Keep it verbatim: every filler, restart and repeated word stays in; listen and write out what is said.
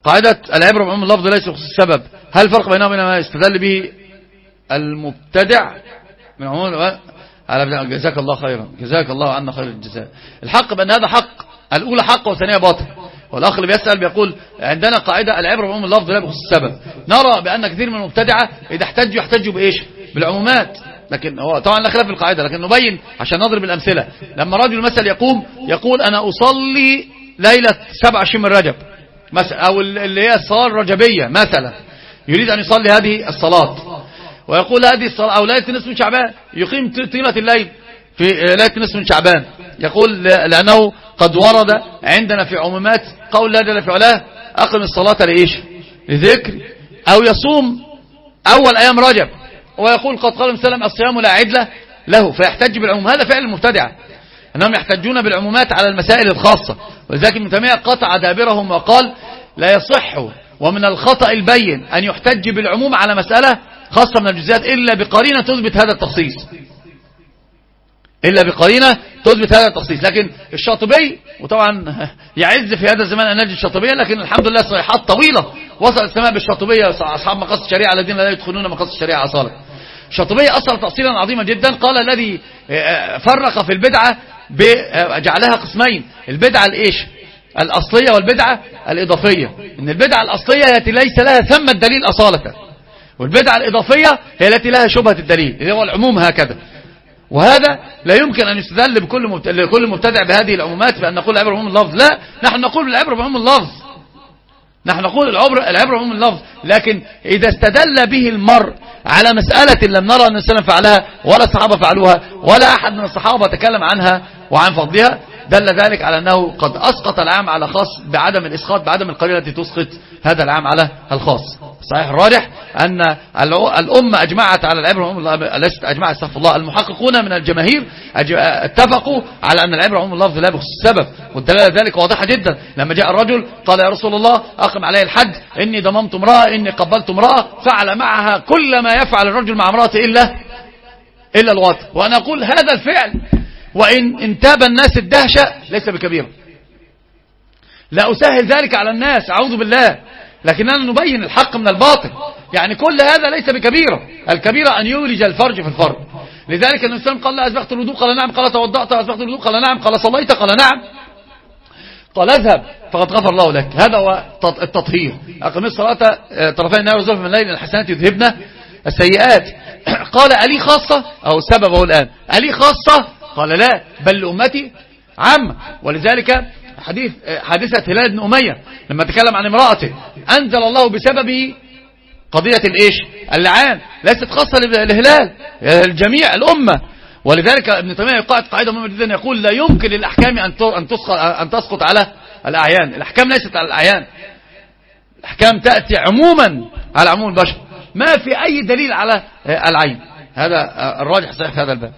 قاعدة العبرة بعموم اللفظ ليس بخصوص السبب، هل الفرق بينه وبين ما يستدل به المبتدع من عموم؟ جزاك الله خيرا، جزاك الله عنا خير الجزاء. الحق بأن هذا حق، الأولى حق والثانية باطل. والأخ اللي بيسأل بيقول عندنا قاعدة العبرة بعموم اللفظ لا بخصوص السبب. نرى بأن كثير من المبتدعة إذا احتجوا يحتجوا بإيش؟ بالعمومات، لكن هو طبعا لا خلاف في القاعدة، لكن نبين عشان نضرب الأمثلة. لما رجل مثلا يقوم يقول أنا أصلي ليلة سبعة وعشرين من رجب مثلا، أو اللي هي الصلاة الرجبية مثلا، يريد أن يصلي هذه الصلاة ويقول هذه الصلاة، أو ليلة نصف من شعبان، يقيم طيلة الليل في ليلة نصف من شعبان، يقول لأنه قد ورد عندنا في عمومات قول لا جل في علاه أقم الصلاة لإيش؟ لذكر. أو يصوم أول أيام رجب ويقول قد قال مسلم الصيام لا عدل له، فيحتج بالعموم. هذا فعل المبتدع، أنهم يحتجون بالعمومات على المسائل الخاصة. ولذلك ابن تيمية قطع دابرهم وقال لا يصح ومن الخطأ البين أن يحتج بالعموم على مسألة خاصة من الجزئيات إلا بقرينة تثبت هذا التخصيص، إلا بقرينة تثبت هذا التخصيص. لكن الشاطبي، وطبعا يعز في هذا الزمان أن نجد الشاطبية، لكن الحمد لله صيحات طويلة وصل السماء بالشاطبية، أصحاب مقاصد الشريعة الذين لا يدخلون مقاصد الشريعة أصالا. الشاطبية أصل تأصيلا عظيما جدا، قال الذي فرق في البدعة جعلها قسمين، البدعة الإيش؟ الأصلية والبدعة الإضافية. إن البدعة الأصلية هي التي ليس لها ثم الدليل أصالة، والبدعة الإضافية هي التي لها شبهة الدليل، اللي هو العموم هكذا. وهذا لا يمكن أن يستدل بكل لكل مبتدع بهذه العمومات بأن نقول العبرة بعموم اللفظ. لا، نحن نقول العبرة بعموم اللفظ، نحن نقول العبرة العبرة بعموم اللفظ، لكن إذا استدل به المرء على مسألة لم نرى أن السلام فعلها ولا الصحابة فعلوها ولا أحد من الصحابة تكلم عنها وعن فضلها، دل ذلك على أنه قد أسقط العام على خاص بعدم الإسقاط، بعدم القرينة التي تسقط هذا العام على الخاص. صحيح الراجح أن الأمة أجمعت على العبرة بعموم اللفظ، ليست أجمعت استغفر الله، المحققون من الجماهير اتفقوا على أن العبرة بعموم اللفظ لا بخصوص السبب. والدلالة ذلك واضحة جدا. لما جاء الرجل قال يا رسول الله أقم علي الحد، إني ضممت امرأة، إني قبلت امرأة، فعل معها كل ما يفعل الرجل مع امرأته إلا إلا الوطء. وأنا أقول هذا الفعل وإن انتاب الناس الدهشة ليس بكبيرة، لا أسهل ذلك على الناس أعوذ بالله، لكننا نبين الحق من الباطل. يعني كل هذا ليس بكبيرة، الكبيرة أن يولج الفرج في الفرج. لذلك النبي صلى الله عليه وسلم قال لا أسبغت الوضوء، قال نعم، قال توضأت أسبغت الوضوء، قال نعم، قال صليت، قال نعم، قال اذهب فقد غفر الله لك. هذا هو التطهير. أقم الصلاة طرفي النهار وزلفا من الليل، الحسنات يذهبن السيئات. قال ألي خاصة أو سببه الآن ألي خاصة؟ قال لا، بل لأمتي عامة. ولذلك حديث حادثة هلال بن أمية لما تكلم عن امرأته أنزل الله بسببه قضية الإيش؟ اللعان، ليست خاصة لهلال، الجميع الأمة. ولذلك ابن تيمية يقاعد قاعدة مهمة جدا، يقول لا يمكن للأحكام أن تسقط أن تسقط على الأعيان. الأحكام ليست على الأعيان، الأحكام تأتي عموما على عموم البشر، ما في أي دليل على العين. هذا الراجح صحيح في هذا الباب.